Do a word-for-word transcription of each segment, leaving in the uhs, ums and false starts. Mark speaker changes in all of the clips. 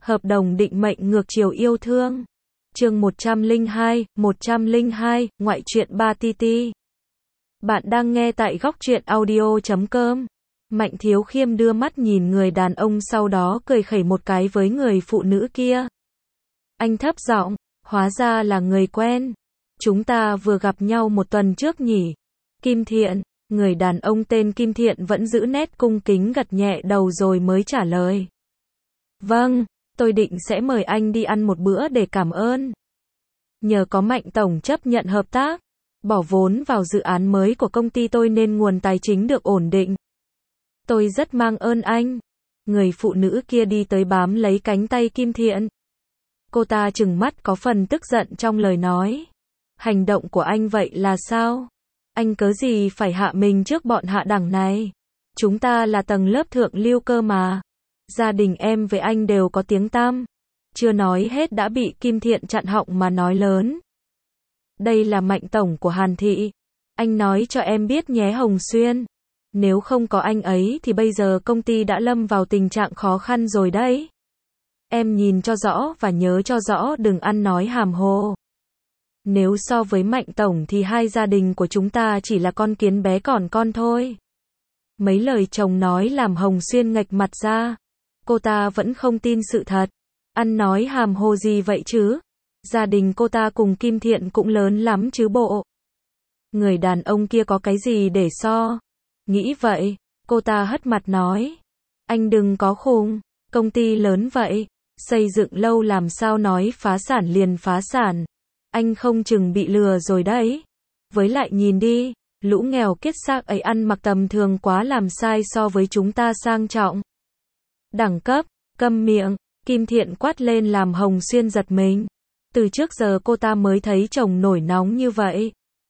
Speaker 1: Hợp đồng định mệnh ngược chiều yêu thương. Chương một trăm lẻ hai, một trăm lẻ hai, ngoại truyện ba ti ti. Bạn đang nghe tại góc truyện audio chấm com. Mạnh Thiếu Khiêm đưa mắt nhìn người đàn ông, sau đó cười khẩy một cái với người phụ nữ kia. Anh thấp giọng, hóa ra là người quen. Chúng ta vừa gặp nhau một tuần trước nhỉ? Kim Thiện. Người đàn ông tên Kim Thiện vẫn giữ nét cung kính, gật nhẹ đầu rồi mới trả lời. Vâng, tôi định sẽ mời anh đi ăn một bữa để cảm ơn. Nhờ có Mạnh Tổng chấp nhận hợp tác, bỏ vốn vào dự án mới của công ty tôi nên nguồn tài chính được ổn định. Tôi rất mang ơn anh. Người phụ nữ kia đi tới bám lấy cánh tay Kim Thiện. Cô ta trừng mắt có phần tức giận trong lời nói. Hành động của anh vậy là sao? Anh cớ gì phải hạ mình trước bọn hạ đẳng này? Chúng ta là tầng lớp thượng lưu cơ mà. Gia đình em với anh đều có tiếng tăm. Chưa nói hết đã bị Kim Thiện chặn họng mà nói lớn. Đây là Mạnh Tổng của Hàn Thị. Anh nói cho em biết nhé Hồng Xuyên. Nếu không có anh ấy thì bây giờ công ty đã lâm vào tình trạng khó khăn rồi đấy. Em nhìn cho rõ và nhớ cho rõ, đừng ăn nói hàm hồ. Nếu so với Mạnh Tổng thì hai gia đình của chúng ta chỉ là con kiến bé còn con thôi. Mấy lời chồng nói làm Hồng Xuyên nghệch mặt ra. Cô ta vẫn không tin sự thật. Ăn nói hàm hồ gì vậy chứ? Gia đình cô ta cùng Kim Thiện cũng lớn lắm chứ bộ. Người đàn ông kia có cái gì để so? Nghĩ vậy, cô ta hất mặt nói. Anh đừng có khùng, công ty lớn vậy, xây dựng lâu làm sao nói phá sản liền phá sản. Anh không chừng bị lừa rồi đấy. Với lại nhìn đi, lũ nghèo kiết xác ấy ăn mặc tầm thường quá, làm sai so với chúng ta sang trọng. Đẳng cấp, câm miệng, Kim Thiện quát lên làm Hồng Xuyên giật mình. Từ trước giờ cô ta mới thấy chồng nổi nóng như vậy.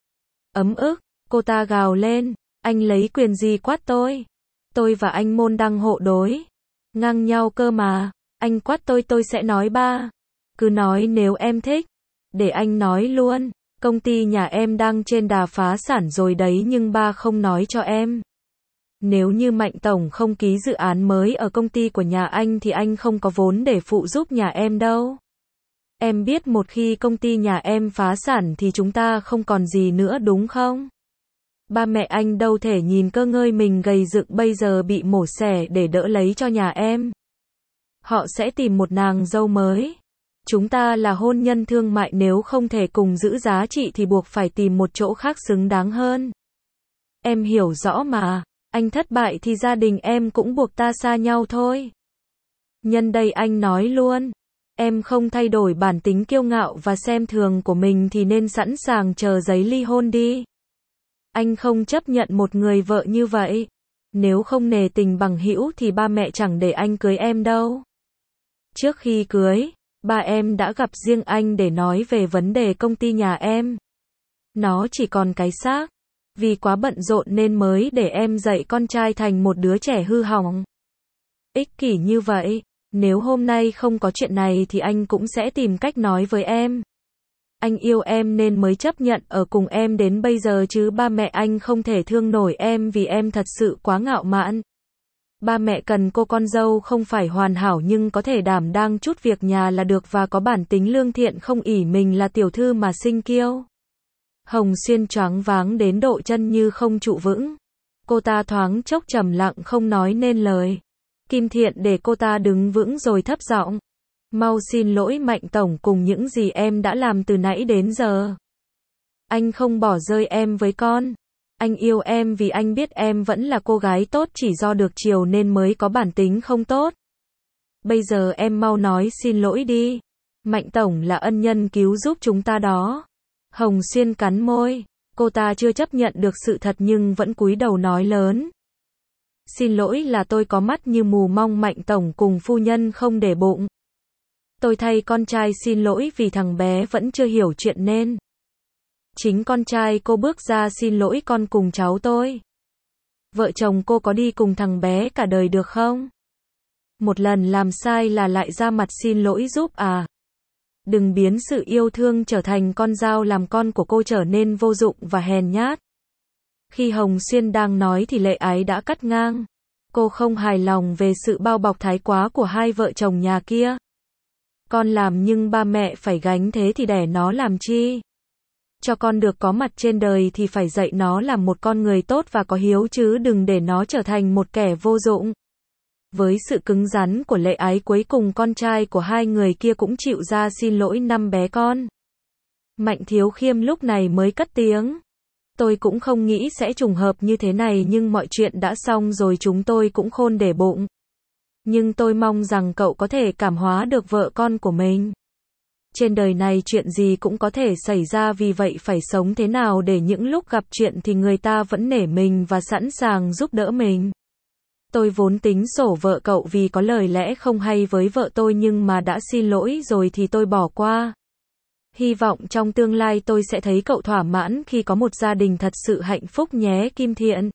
Speaker 1: Ấm ức, cô ta gào lên, anh lấy quyền gì quát tôi? Tôi và anh môn đăng hộ đối. Ngang nhau cơ mà, anh quát tôi tôi sẽ nói ba. Cứ nói nếu em thích. Để anh nói luôn, công ty nhà em đang trên đà phá sản rồi đấy nhưng ba không nói cho em. Nếu như Mạnh Tổng không ký dự án mới ở công ty của nhà anh thì anh không có vốn để phụ giúp nhà em đâu. Em biết một khi công ty nhà em phá sản thì chúng ta không còn gì nữa đúng không? Ba mẹ anh đâu thể nhìn cơ ngơi mình gầy dựng bây giờ bị mổ xẻ để đỡ lấy cho nhà em. Họ sẽ tìm một nàng dâu mới. Chúng ta là hôn nhân thương mại, nếu không thể cùng giữ giá trị thì buộc phải tìm một chỗ khác xứng đáng hơn. Em hiểu rõ mà, anh thất bại thì gia đình em cũng buộc ta xa nhau thôi. Nhân đây anh nói luôn, em không thay đổi bản tính kiêu ngạo và xem thường của mình thì nên sẵn sàng chờ giấy ly hôn đi. Anh không chấp nhận một người vợ như vậy. Nếu không nề tình bằng hữu thì ba mẹ chẳng để anh cưới em đâu. Trước khi cưới, ba em đã gặp riêng anh để nói về vấn đề công ty nhà em. Nó chỉ còn cái xác. Vì quá bận rộn nên mới để em dạy con trai thành một đứa trẻ hư hỏng. Ích kỷ như vậy. Nếu hôm nay không có chuyện này thì anh cũng sẽ tìm cách nói với em. Anh yêu em nên mới chấp nhận ở cùng em đến bây giờ chứ ba mẹ anh không thể thương nổi em vì em thật sự quá ngạo mạn. Ba mẹ cần cô con dâu không phải hoàn hảo nhưng có thể đảm đang chút việc nhà là được và có bản tính lương thiện, không ỷ mình là tiểu thư mà sinh kiêu. Hồng Xuyên choáng váng đến độ chân như không trụ vững. Cô ta thoáng chốc trầm lặng không nói nên lời. Kim Thiện để cô ta đứng vững rồi thấp giọng. Mau xin lỗi Mạnh Tổng cùng những gì em đã làm từ nãy đến giờ. Anh không bỏ rơi em với con. Anh yêu em vì anh biết em vẫn là cô gái tốt, chỉ do được chiều nên mới có bản tính không tốt. Bây giờ em mau nói xin lỗi đi. Mạnh Tổng là ân nhân cứu giúp chúng ta đó. Hồng Xuyên cắn môi. Cô ta chưa chấp nhận được sự thật nhưng vẫn cúi đầu nói lớn. Xin lỗi là tôi có mắt như mù, mong Mạnh Tổng cùng phu nhân không để bụng. Tôi thay con trai xin lỗi vì thằng bé vẫn chưa hiểu chuyện nên. Chính con trai cô bước ra xin lỗi con cùng cháu tôi. Vợ chồng cô có đi cùng thằng bé cả đời được không? Một lần làm sai là lại ra mặt xin lỗi giúp à? Đừng biến sự yêu thương trở thành con dao làm con của cô trở nên vô dụng và hèn nhát. Khi Hồng Xuyên đang nói thì Lệ Ái đã cắt ngang. Cô không hài lòng về sự bao bọc thái quá của hai vợ chồng nhà kia. Con làm nhưng ba mẹ phải gánh thế thì đẻ nó làm chi? Cho con được có mặt trên đời thì phải dạy nó làm một con người tốt và có hiếu chứ đừng để nó trở thành một kẻ vô dụng. Với sự cứng rắn của Lệ Ái cuối cùng con trai của hai người kia cũng chịu ra xin lỗi năm bé con. Mạnh Thiếu Khiêm lúc này mới cất tiếng. Tôi cũng không nghĩ sẽ trùng hợp như thế này nhưng mọi chuyện đã xong rồi chúng tôi cũng khôn để bụng. Nhưng tôi mong rằng cậu có thể cảm hóa được vợ con của mình. Trên đời này chuyện gì cũng có thể xảy ra vì vậy phải sống thế nào để những lúc gặp chuyện thì người ta vẫn nể mình và sẵn sàng giúp đỡ mình. Tôi vốn tính sổ vợ cậu vì có lời lẽ không hay với vợ tôi nhưng mà đã xin lỗi rồi thì tôi bỏ qua. Hy vọng trong tương lai tôi sẽ thấy cậu thỏa mãn khi có một gia đình thật sự hạnh phúc nhé Kim Thiện.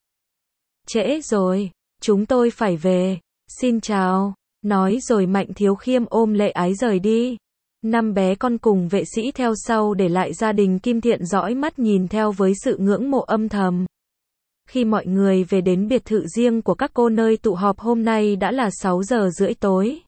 Speaker 1: Trễ rồi, chúng tôi phải về. Xin chào. Nói rồi Mạnh Thiếu Khiêm ôm Lệ Ái rời đi. Năm bé con cùng vệ sĩ theo sau để lại gia đình Kim Thiện dõi mắt nhìn theo với sự ngưỡng mộ âm thầm. Khi mọi người về đến biệt thự riêng của các cô nơi tụ họp hôm nay đã là sáu giờ rưỡi tối.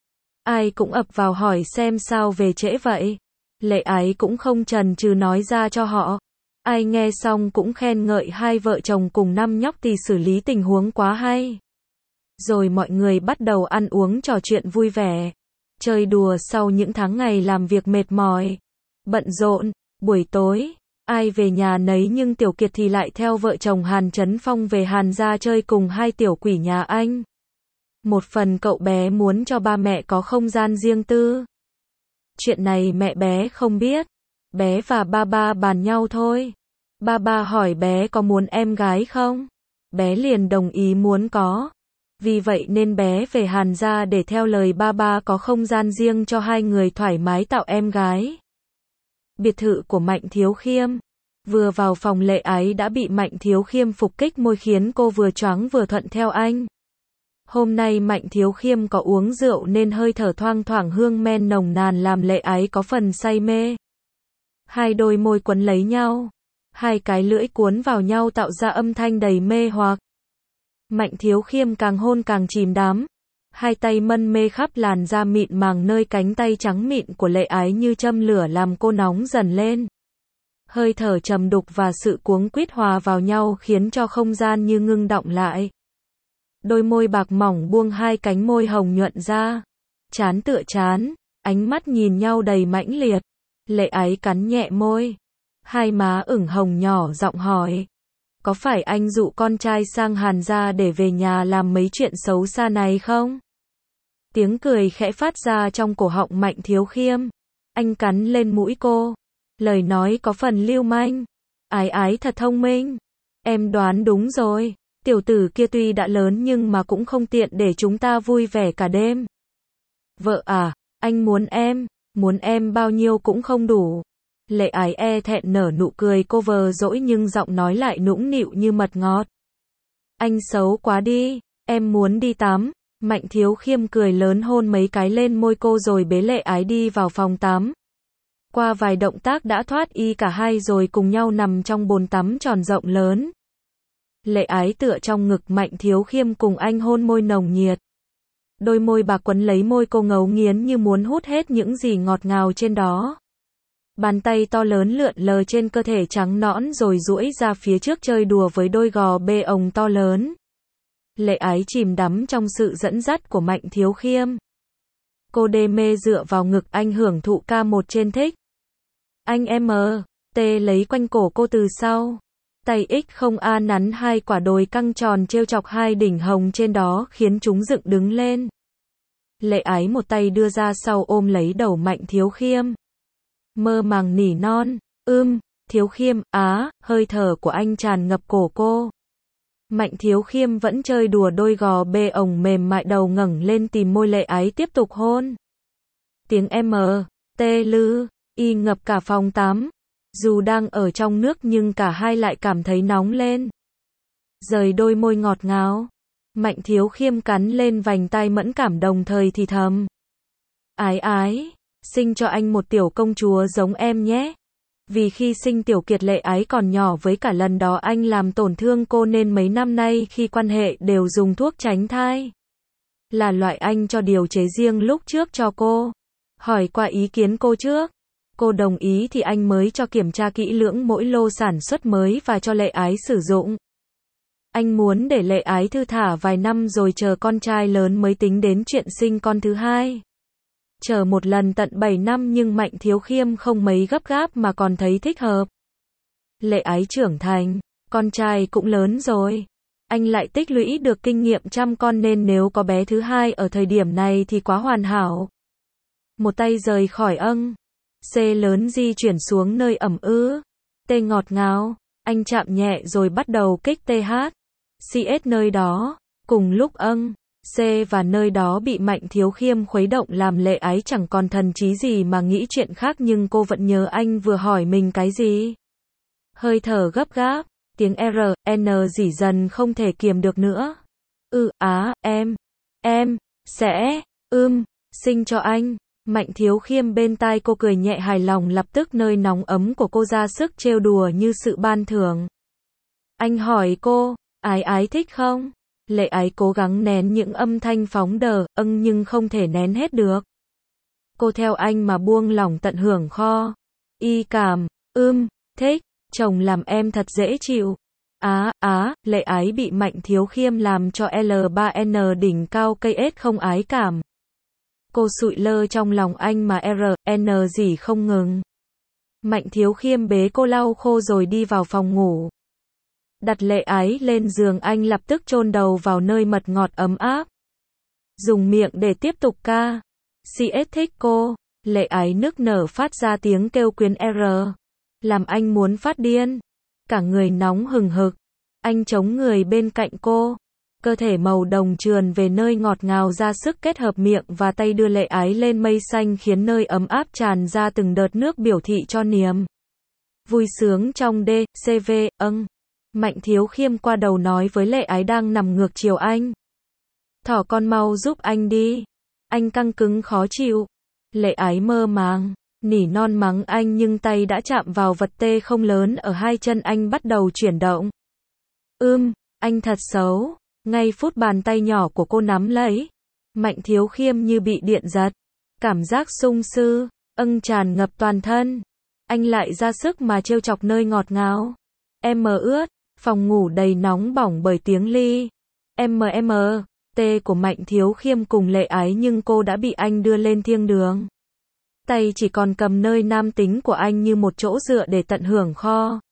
Speaker 1: Ai cũng ập vào hỏi xem sao về trễ vậy. Lệ Ái cũng không chần chừ nói ra cho họ. Ai nghe xong cũng khen ngợi hai vợ chồng cùng năm nhóc thì xử lý tình huống quá hay. Rồi mọi người bắt đầu ăn uống trò chuyện vui vẻ. Chơi đùa sau những tháng ngày làm việc mệt mỏi. Bận rộn, buổi tối, ai về nhà nấy nhưng Tiểu Kiệt thì lại theo vợ chồng Hàn Chấn Phong về Hàn gia chơi cùng hai tiểu quỷ nhà anh. Một phần cậu bé muốn cho ba mẹ có không gian riêng tư. Chuyện này mẹ bé không biết. Bé và ba ba bàn nhau thôi. Ba ba hỏi bé có muốn em gái không? Bé liền đồng ý muốn có. Vì vậy nên bé về Hàn gia để theo lời ba ba có không gian riêng cho hai người thoải mái tạo em gái. Biệt thự của Mạnh Thiếu Khiêm. Vừa vào phòng Lệ Ái đã bị Mạnh Thiếu Khiêm phục kích môi khiến cô vừa choáng vừa thuận theo anh. Hôm nay Mạnh Thiếu Khiêm có uống rượu nên hơi thở thoang thoảng hương men nồng nàn làm Lệ Ái có phần say mê. Hai đôi môi quấn lấy nhau. Hai cái lưỡi cuốn vào nhau tạo ra âm thanh đầy mê hoặc. Mạnh Thiếu Khiêm càng hôn càng chìm đắm. Hai tay mân mê khắp làn da mịn màng nơi cánh tay trắng mịn của Lệ Ái như châm lửa làm cô nóng dần lên. Hơi thở trầm đục và sự cuống quýt hòa vào nhau khiến cho không gian như ngưng đọng lại. Đôi môi bạc mỏng buông hai cánh môi hồng nhuận ra. Trán tựa trán, ánh mắt nhìn nhau đầy mãnh liệt. Lệ Ái cắn nhẹ môi. Hai má ửng hồng nhỏ giọng hỏi. Có phải anh dụ con trai sang Hàn gia để về nhà làm mấy chuyện xấu xa này không? Tiếng cười khẽ phát ra trong cổ họng Mạnh Thiếu Khiêm. Anh cắn lên mũi cô. Lời nói có phần lưu manh. Ái Ái thật thông minh. Em đoán đúng rồi. Tiểu tử kia tuy đã lớn nhưng mà cũng không tiện để chúng ta vui vẻ cả đêm. Vợ à, anh muốn em. Muốn em bao nhiêu cũng không đủ. Lệ Ái e thẹn nở nụ cười cô vờ dỗi nhưng giọng nói lại nũng nịu như mật ngọt. Anh xấu quá đi, em muốn đi tắm. Mạnh Thiếu Khiêm cười lớn hôn mấy cái lên môi cô rồi bế Lệ Ái đi vào phòng tắm. Qua vài động tác đã thoát y cả hai rồi cùng nhau nằm trong bồn tắm tròn rộng lớn. Lệ Ái tựa trong ngực Mạnh Thiếu Khiêm cùng anh hôn môi nồng nhiệt. Đôi môi bạc quấn lấy môi cô ngấu nghiến như muốn hút hết những gì ngọt ngào trên đó. Bàn tay to lớn lượn lờ trên cơ thể trắng nõn rồi duỗi ra phía trước chơi đùa với đôi gò bê ồng to lớn. Lệ Ái chìm đắm trong sự dẫn dắt của Mạnh Thiếu Khiêm. Cô đê mê dựa vào ngực anh hưởng thụ ca một trên thích. Anh em tê lấy quanh cổ cô từ sau. Tay X không A nắn hai quả đồi căng tròn trêu chọc hai đỉnh hồng trên đó khiến chúng dựng đứng lên. Lệ Ái một tay đưa ra sau ôm lấy đầu Mạnh Thiếu Khiêm. Mơ màng nỉ non, ưm, Thiếu Khiêm, á, hơi thở của anh tràn ngập cổ cô. Mạnh Thiếu Khiêm vẫn chơi đùa đôi gò bê ồng mềm mại đầu ngẩng lên tìm môi Lệ Ái tiếp tục hôn. Tiếng M, T, Lư, Y ngập cả phòng tắm. Dù đang ở trong nước nhưng cả hai lại cảm thấy nóng lên. Rời đôi môi ngọt ngào. Mạnh Thiếu Khiêm cắn lên vành tai mẫn cảm đồng thời thì thầm. Ái Ái, sinh cho anh một tiểu công chúa giống em nhé. Vì khi sinh Tiểu Kiệt Lệ Ái còn nhỏ với cả lần đó anh làm tổn thương cô nên mấy năm nay khi quan hệ đều dùng thuốc tránh thai. Là loại anh cho điều chế riêng lúc trước cho cô. Hỏi qua ý kiến cô trước. Cô đồng ý thì anh mới cho kiểm tra kỹ lưỡng mỗi lô sản xuất mới và cho Lệ Ái sử dụng. Anh muốn để Lệ Ái thư thả vài năm rồi chờ con trai lớn mới tính đến chuyện sinh con thứ hai. Chờ một lần tận bảy năm nhưng Mạnh Thiếu Khiêm không mấy gấp gáp mà còn thấy thích hợp. Lệ Ái trưởng thành, con trai cũng lớn rồi. Anh lại tích lũy được kinh nghiệm chăm con nên nếu có bé thứ hai ở thời điểm này thì quá hoàn hảo. Một tay rời khỏi âng. C lớn di chuyển xuống nơi ẩm ứ. T ngọt ngào. Anh chạm nhẹ rồi bắt đầu kích tê hát. xê ét nơi đó. Cùng lúc âng. C và nơi đó bị Mạnh Thiếu Khiêm khuấy động làm Lệ Ái chẳng còn thần trí gì mà nghĩ chuyện khác nhưng cô vẫn nhớ anh vừa hỏi mình cái gì. Hơi thở gấp gáp. Tiếng R, N rỉ dần không thể kiềm được nữa. Ừ, á, em. Em. Sẽ. Ưm. Sinh cho anh. Mạnh Thiếu Khiêm bên tai cô cười nhẹ hài lòng lập tức nơi nóng ấm của cô ra sức trêu đùa như sự ban thưởng. Anh hỏi cô, Ái Ái thích không? Lệ Ái cố gắng nén những âm thanh phóng đờ, âng nhưng không thể nén hết được. Cô theo anh mà buông lỏng tận hưởng kho. Y cảm, ưm, thích, chồng làm em thật dễ chịu. Á, á, Lệ Ái bị Mạnh Thiếu Khiêm làm cho L ba N đỉnh cao cây ết không ái cảm. Cô sụi lơ trong lòng anh mà R, N gì không ngừng. Mạnh Thiếu Khiêm bế cô lau khô rồi đi vào phòng ngủ. Đặt Lệ Ái lên giường anh lập tức chôn đầu vào nơi mật ngọt ấm áp. Dùng miệng để tiếp tục ca. xê ét thích cô. Lệ Ái nức nở phát ra tiếng kêu quyến R. Làm anh muốn phát điên. Cả người nóng hừng hực. Anh chống người bên cạnh cô. Cơ thể màu đồng trườn về nơi ngọt ngào ra sức kết hợp miệng và tay đưa Lệ Ái lên mây xanh khiến nơi ấm áp tràn ra từng đợt nước biểu thị cho niềm vui sướng trong D, C V, âng. Mạnh Thiếu Khiêm qua đầu nói với Lệ Ái đang nằm ngược chiều anh. Thỏ con mau giúp anh đi. Anh căng cứng khó chịu. Lệ Ái mơ màng, nỉ non mắng anh nhưng tay đã chạm vào vật tê không lớn ở hai chân anh bắt đầu chuyển động. Ưm, anh thật xấu. Ngay phút bàn tay nhỏ của cô nắm lấy. Mạnh Thiếu Khiêm như bị điện giật. Cảm giác sung sư, âng tràn ngập toàn thân. Anh lại ra sức mà trêu chọc nơi ngọt ngào. Em mờ ướt, phòng ngủ đầy nóng bỏng bởi tiếng ly. Em mờ em mờ, tê của Mạnh Thiếu Khiêm cùng Lệ Ái nhưng cô đã bị anh đưa lên thiên đường. Tay chỉ còn cầm nơi nam tính của anh như một chỗ dựa để tận hưởng kho.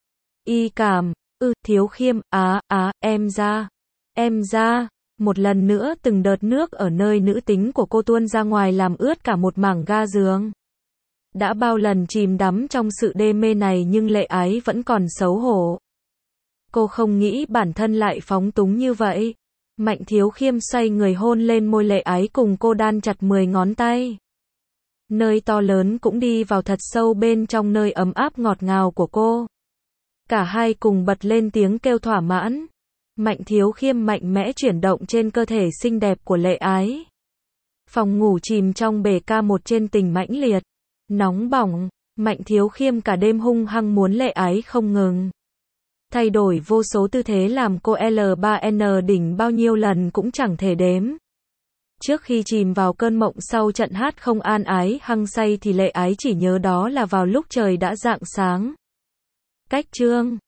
Speaker 1: Y cảm, ư, Thiếu Khiêm, á, á, em ra. Em ra, một lần nữa từng đợt nước ở nơi nữ tính của cô tuôn ra ngoài làm ướt cả một mảng ga giường. Đã bao lần chìm đắm trong sự đê mê này nhưng Lệ Ái vẫn còn xấu hổ. Cô không nghĩ bản thân lại phóng túng như vậy. Mạnh Thiếu Khiêm xoay người hôn lên môi Lệ Ái cùng cô đan chặt mười ngón tay. Nơi to lớn cũng đi vào thật sâu bên trong nơi ấm áp ngọt ngào của cô. Cả hai cùng bật lên tiếng kêu thỏa mãn. Mạnh Thiếu Khiêm mạnh mẽ chuyển động trên cơ thể xinh đẹp của Lệ Ái. Phòng ngủ chìm trong bể ca một trên tình mãnh liệt, nóng bỏng. Mạnh Thiếu Khiêm cả đêm hung hăng muốn Lệ Ái không ngừng. Thay đổi vô số tư thế làm cô L ba N đỉnh bao nhiêu lần cũng chẳng thể đếm. Trước khi chìm vào cơn mộng sau trận hát không an ái hăng say thì Lệ Ái chỉ nhớ đó là vào lúc trời đã rạng sáng. Cách chương